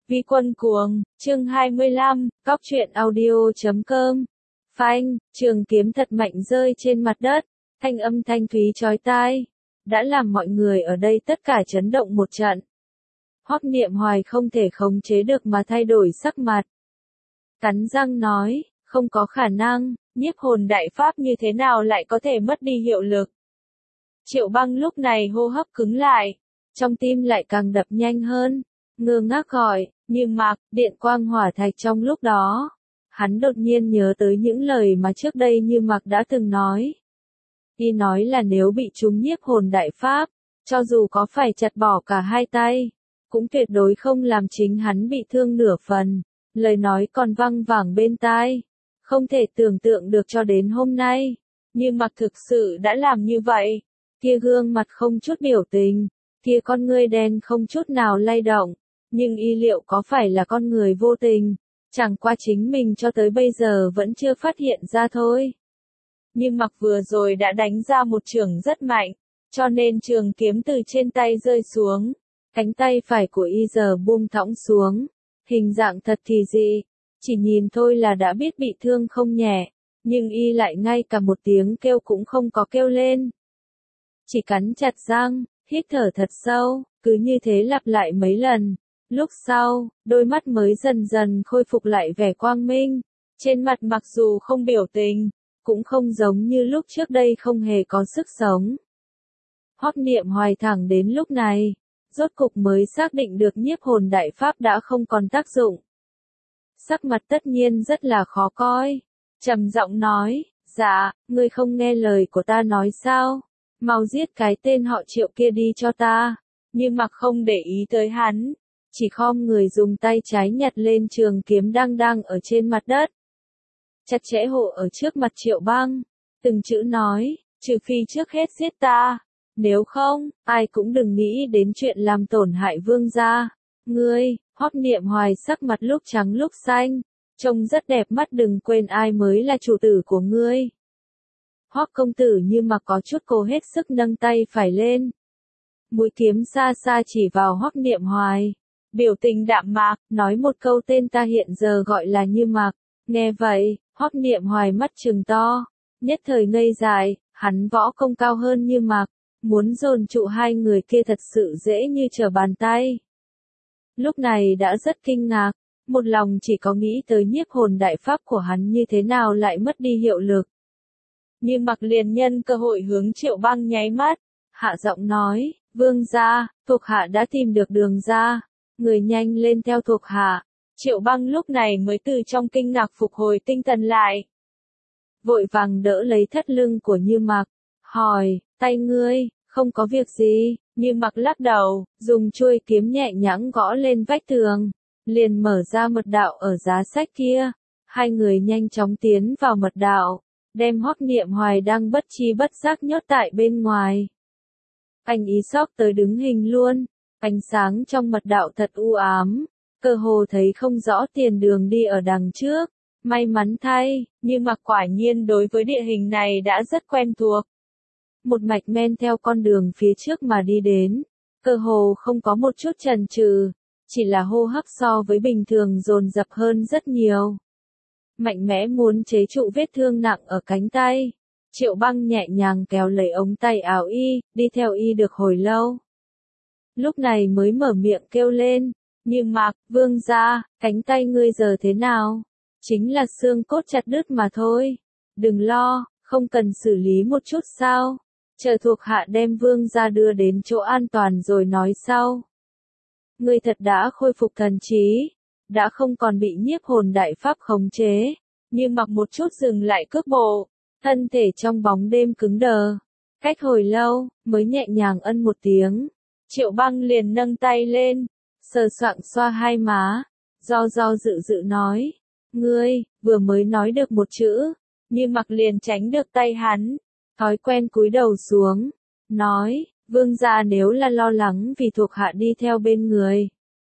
Vi Quân Cuồng, chương 25, Cóc truyện audio.com. Phanh, trường kiếm thật mạnh rơi trên mặt đất, thanh âm thanh thúy chói tai, đã làm mọi người ở đây tất cả chấn động một trận. Hoắc Niệm Hoài không thể khống chế được mà thay đổi sắc mặt. Cắn răng nói, không có khả năng, nhiếp hồn đại pháp như thế nào lại có thể mất đi hiệu lực. Triệu Băng lúc này hô hấp cứng lại, trong tim lại càng đập nhanh hơn, ngơ ngác gọi, Như Mặc, điện quang hỏa thạch. Trong lúc đó, hắn đột nhiên nhớ tới những lời mà trước đây Như Mặc đã từng nói. Y nói là nếu bị trúng nhiếp hồn đại pháp, cho dù có phải chặt bỏ cả hai tay, cũng tuyệt đối không làm chính hắn bị thương nửa phần. Lời nói còn văng vẳng bên tai, không thể tưởng tượng được cho đến hôm nay, Như Mặc thực sự đã làm như vậy. Kia gương mặt không chút biểu tình, kia con ngươi đen không chút nào lay động, nhưng y liệu có phải là con người vô tình, chẳng qua chính mình cho tới bây giờ vẫn chưa phát hiện ra thôi. Như Mặc vừa rồi đã đánh ra một chưởng rất mạnh, cho nên trường kiếm từ trên tay rơi xuống, cánh tay phải của y giờ buông thõng xuống, hình dạng thật kỳ dị, chỉ nhìn thôi là đã biết bị thương không nhẹ, nhưng y lại ngay cả một tiếng kêu cũng không có kêu lên. Chỉ cắn chặt răng, hít thở thật sâu, cứ như thế lặp lại mấy lần. Lúc sau, đôi mắt mới dần dần khôi phục lại vẻ quang minh, trên mặt mặc dù không biểu tình, cũng không giống như lúc trước đây không hề có sức sống. Hoắc Niệm Hoài thẳng đến lúc này, rốt cục mới xác định được nhiếp hồn đại pháp đã không còn tác dụng. Sắc mặt tất nhiên rất là khó coi, trầm giọng nói, dạ, ngươi không nghe lời của ta nói sao? Mau giết cái tên họ Triệu kia đi cho ta. Như Mặc không để ý tới hắn, chỉ khom người dùng tay trái nhặt lên trường kiếm đang ở trên mặt đất. Chặt chẽ hộ ở trước mặt Triệu Băng, từng chữ nói, trừ phi trước hết giết ta, nếu không, ai cũng đừng nghĩ đến chuyện làm tổn hại vương gia. Ngươi, Hoắc Niệm Hoài sắc mặt lúc trắng lúc xanh, trông rất đẹp mắt, đừng quên ai mới là chủ tử của ngươi. Hoắc công tử Như Mặc có chút cố hết sức nâng tay phải lên. Mũi kiếm xa xa chỉ vào Hoắc Niệm Hoài, biểu tình đạm mạc, nói một câu tên ta hiện giờ gọi là Như Mặc. Nghe vậy, Hoắc Niệm Hoài mắt trừng to, nhất thời ngây dại, hắn võ công cao hơn Như Mặc, muốn dồn trụ hai người kia thật sự dễ như trở bàn tay. Lúc này đã rất kinh ngạc, một lòng chỉ có nghĩ tới nhiếp hồn đại pháp của hắn như thế nào lại mất đi hiệu lực. Như Mặc liền nhân cơ hội hướng Triệu Băng nháy mắt, hạ giọng nói, vương gia, thuộc hạ đã tìm được đường ra, người nhanh lên theo thuộc hạ. Triệu Băng lúc này mới từ trong kinh ngạc phục hồi tinh thần lại. Vội vàng đỡ lấy thắt lưng của Như Mặc, hỏi, tay ngươi, không có việc gì. Như Mặc lắc đầu, dùng chuôi kiếm nhẹ nhàng gõ lên vách tường, liền mở ra mật đạo ở giá sách kia. Hai người nhanh chóng tiến vào mật đạo, đem Hoắc Niệm Hoài đang bất chi bất giác nhốt tại bên ngoài. Anh ý sóc tới đứng hình luôn, ánh sáng trong mật đạo thật u ám, cơ hồ thấy không rõ tiền đường đi ở đằng trước. May mắn thay, Như Mặc quả nhiên đối với địa hình này đã rất quen thuộc. Một mạch men theo con đường phía trước mà đi đến, cơ hồ không có một chút chần chừ, chỉ là hô hấp so với bình thường dồn dập hơn rất nhiều. Mạnh mẽ muốn chế trụ vết thương nặng ở cánh tay. Triệu Băng nhẹ nhàng kéo lấy ống tay áo y, đi theo y được hồi lâu. Lúc này mới mở miệng kêu lên, Như Mặc, vương gia, cánh tay ngươi giờ thế nào? Chính là xương cốt chặt đứt mà thôi. Đừng lo, không cần xử lý một chút sao? Chờ thuộc hạ đem vương gia đưa đến chỗ an toàn rồi nói sau. Ngươi thật đã khôi phục thần trí, đã không còn bị nhiếp hồn đại pháp khống chế. Như Mặc một chút dừng lại cước bộ, thân thể trong bóng đêm cứng đờ. Cách hồi lâu, mới nhẹ nhàng ân một tiếng. Triệu Băng liền nâng tay lên, sờ soạng xoa hai má, do dự nói, ngươi, vừa mới nói được một chữ. Như Mặc liền tránh được tay hắn, thói quen cúi đầu xuống, nói, vương gia nếu là lo lắng vì thuộc hạ đi theo bên người,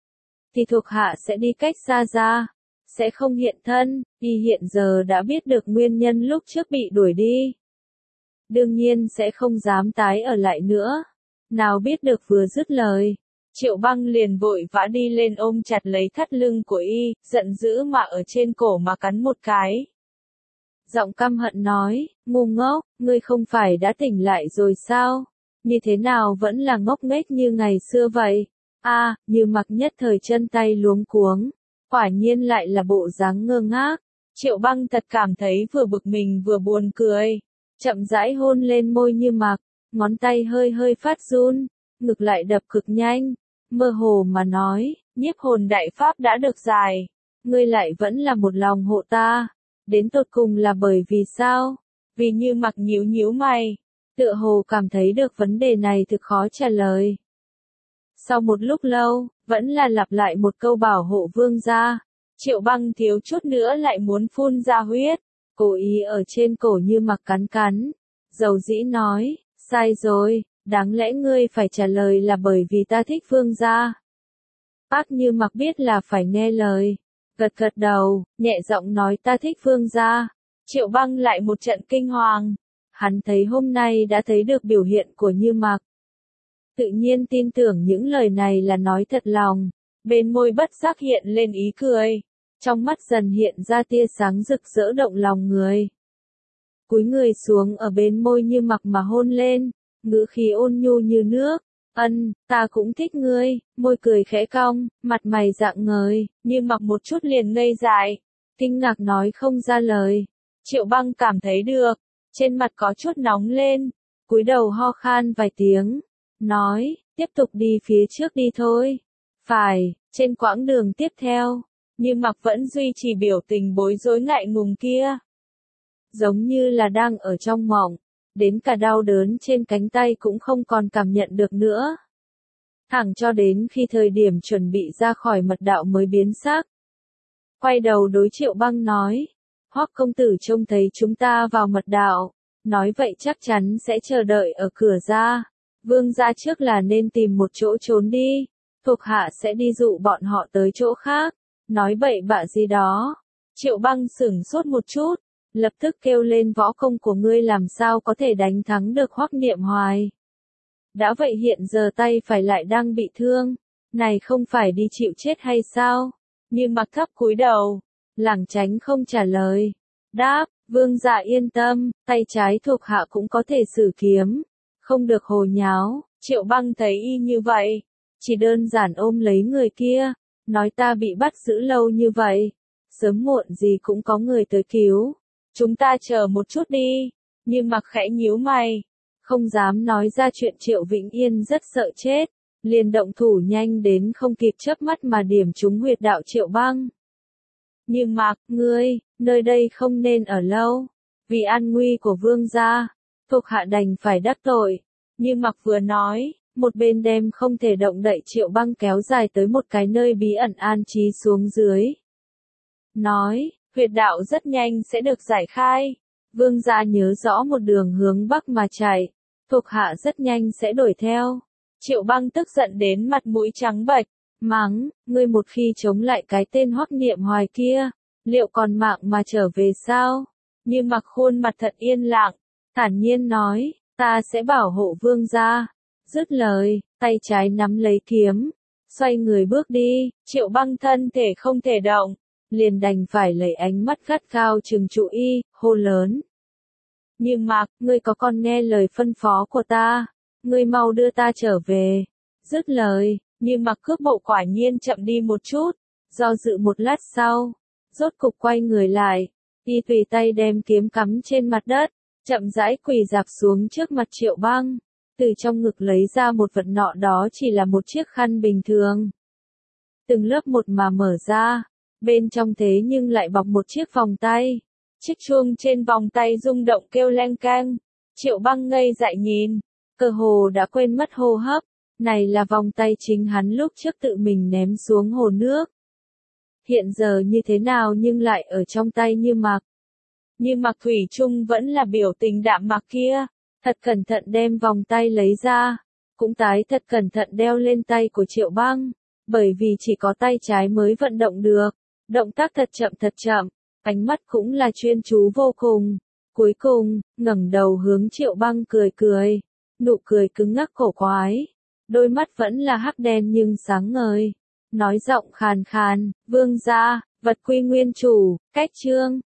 thì thuộc hạ sẽ đi cách xa ra, sẽ không hiện thân. Y hiện giờ đã biết được nguyên nhân lúc trước bị đuổi đi, đương nhiên sẽ không dám tái ở lại nữa. Nào biết được vừa dứt lời, Triệu Băng liền vội vã đi lên ôm chặt lấy thắt lưng của y, giận dữ mà ở trên cổ mà cắn một cái. Giọng căm hận nói, ngu ngốc, ngươi không phải đã tỉnh lại rồi sao? Như thế nào vẫn là ngốc nghếch như ngày xưa vậy? Như Mặc nhất thời chân tay luống cuống, quả nhiên lại là bộ dáng ngơ ngác. Triệu Băng thật cảm thấy vừa bực mình vừa buồn cười, chậm rãi hôn lên môi Như Mặc, ngón tay hơi hơi phát run, ngực lại đập cực nhanh, mơ hồ mà nói, nhiếp hồn đại pháp đã được giải, ngươi lại vẫn là một lòng hộ ta, đến tột cùng là bởi vì sao? Vì Như Mặc nhíu nhíu mày, tựa hồ cảm thấy được vấn đề này thực khó trả lời. Sau một lúc lâu, vẫn là lặp lại một câu bảo hộ vương gia. Triệu Băng thiếu chút nữa lại muốn phun ra huyết, cố ý ở trên cổ Như Mặc cắn cắn. Dầu dĩ nói, sai rồi, đáng lẽ ngươi phải trả lời là bởi vì ta thích vương gia. Bác Như Mặc biết là phải nghe lời, gật gật đầu, nhẹ giọng nói ta thích vương gia. Triệu Băng lại một trận kinh hoàng, hắn thấy hôm nay đã thấy được biểu hiện của Như Mặc. Tự nhiên tin tưởng những lời này là nói thật lòng, bên môi bất giác hiện lên ý cười, trong mắt dần hiện ra tia sáng rực rỡ động lòng người. Cúi người xuống ở bên môi Như Mặc mà hôn lên, ngữ khí ôn nhu như nước, ta cũng thích ngươi, môi cười khẽ cong, mặt mày rạng ngời, Như Mặc một chút liền ngây dại, kinh ngạc nói không ra lời. Triệu Băng cảm thấy được, trên mặt có chút nóng lên, cúi đầu ho khan vài tiếng, nói, tiếp tục đi phía trước đi thôi. Phải, trên quãng đường tiếp theo, Như Mặc vẫn duy trì biểu tình bối rối ngại ngùng kia. Giống như là đang ở trong mộng, đến cả đau đớn trên cánh tay cũng không còn cảm nhận được nữa. Thẳng cho đến khi thời điểm chuẩn bị ra khỏi mật đạo mới biến sắc. Quay đầu đối Triệu Băng nói, Hoắc công tử trông thấy chúng ta vào mật đạo, nói vậy chắc chắn sẽ chờ đợi ở cửa ra. Vương gia trước là nên tìm một chỗ trốn đi, thuộc hạ sẽ đi dụ bọn họ tới chỗ khác, nói bậy bạ gì đó. Triệu Băng sửng sốt một chút, lập tức kêu lên võ công của ngươi làm sao có thể đánh thắng được Hoắc Niệm Hoài. Đã vậy hiện giờ tay phải lại đang bị thương, này không phải đi chịu chết hay sao? Như Mặc thấp cúi đầu, lảng tránh không trả lời. Đáp, vương gia yên tâm, tay trái thuộc hạ cũng có thể sử kiếm, không được hồ nháo. Triệu Băng thấy y như vậy, chỉ đơn giản ôm lấy người kia, nói ta bị bắt giữ lâu như vậy, sớm muộn gì cũng có người tới cứu, chúng ta chờ một chút đi. Như Mặc khẽ nhíu mày, không dám nói ra chuyện Triệu Vĩnh Yên rất sợ chết, liền động thủ nhanh đến không kịp chớp mắt mà điểm trúng huyệt đạo Triệu Băng. Như Mặc, ngươi, nơi đây không nên ở lâu, vì an nguy của vương gia, thuộc hạ đành phải đắc tội. Như Mặc vừa nói, một bên đem không thể động đậy Triệu Băng kéo dài tới một cái nơi bí ẩn an trí xuống dưới. Nói, huyệt đạo rất nhanh sẽ được giải khai, vương gia nhớ rõ một đường hướng bắc mà chạy, thuộc hạ rất nhanh sẽ đuổi theo. Triệu Băng tức giận đến mặt mũi trắng bệch, mắng, ngươi một khi chống lại cái tên Hoắc Niệm Hoài kia, liệu còn mạng mà trở về sao? Như Mặc khuôn mặt thật yên lặng, thản nhiên nói, ta sẽ bảo hộ vương gia. Dứt lời, tay trái nắm lấy kiếm, xoay người bước đi. Triệu Băng thân thể không thể động, liền đành phải lấy ánh mắt gắt gao trừng trụ y, hô lớn. Như Mặc, ngươi có còn nghe lời phân phó của ta? Ngươi mau đưa ta trở về. Dứt lời, Như Mặc cước bộ quả nhiên chậm đi một chút, do dự một lát sau, rốt cục quay người lại, y tùy tay đem kiếm cắm trên mặt đất, chậm rãi quỳ dạp xuống trước mặt Triệu Băng, từ trong ngực lấy ra một vật nọ đó chỉ là một chiếc khăn bình thường. Từng lớp một mà mở ra, bên trong thế nhưng lại bọc một chiếc vòng tay. Chiếc chuông trên vòng tay rung động kêu leng keng. Triệu Băng ngây dại nhìn, cơ hồ đã quên mất hô hấp, này là vòng tay chính hắn lúc trước tự mình ném xuống hồ nước. Hiện giờ như thế nào nhưng lại ở trong tay Như Mặc. Như Mặc thủy chung vẫn là biểu tình đạm mạc kia, thật cẩn thận đem vòng tay lấy ra, cũng tái thật cẩn thận đeo lên tay của Triệu Băng, bởi vì chỉ có tay trái mới vận động được, động tác thật chậm, ánh mắt cũng là chuyên chú vô cùng. Cuối cùng, ngẩng đầu hướng Triệu Băng cười cười, nụ cười cứng ngắc cổ quái, đôi mắt vẫn là hắc đen nhưng sáng ngời. Nói giọng khàn khàn, vương gia, vật quy nguyên chủ, cách chương.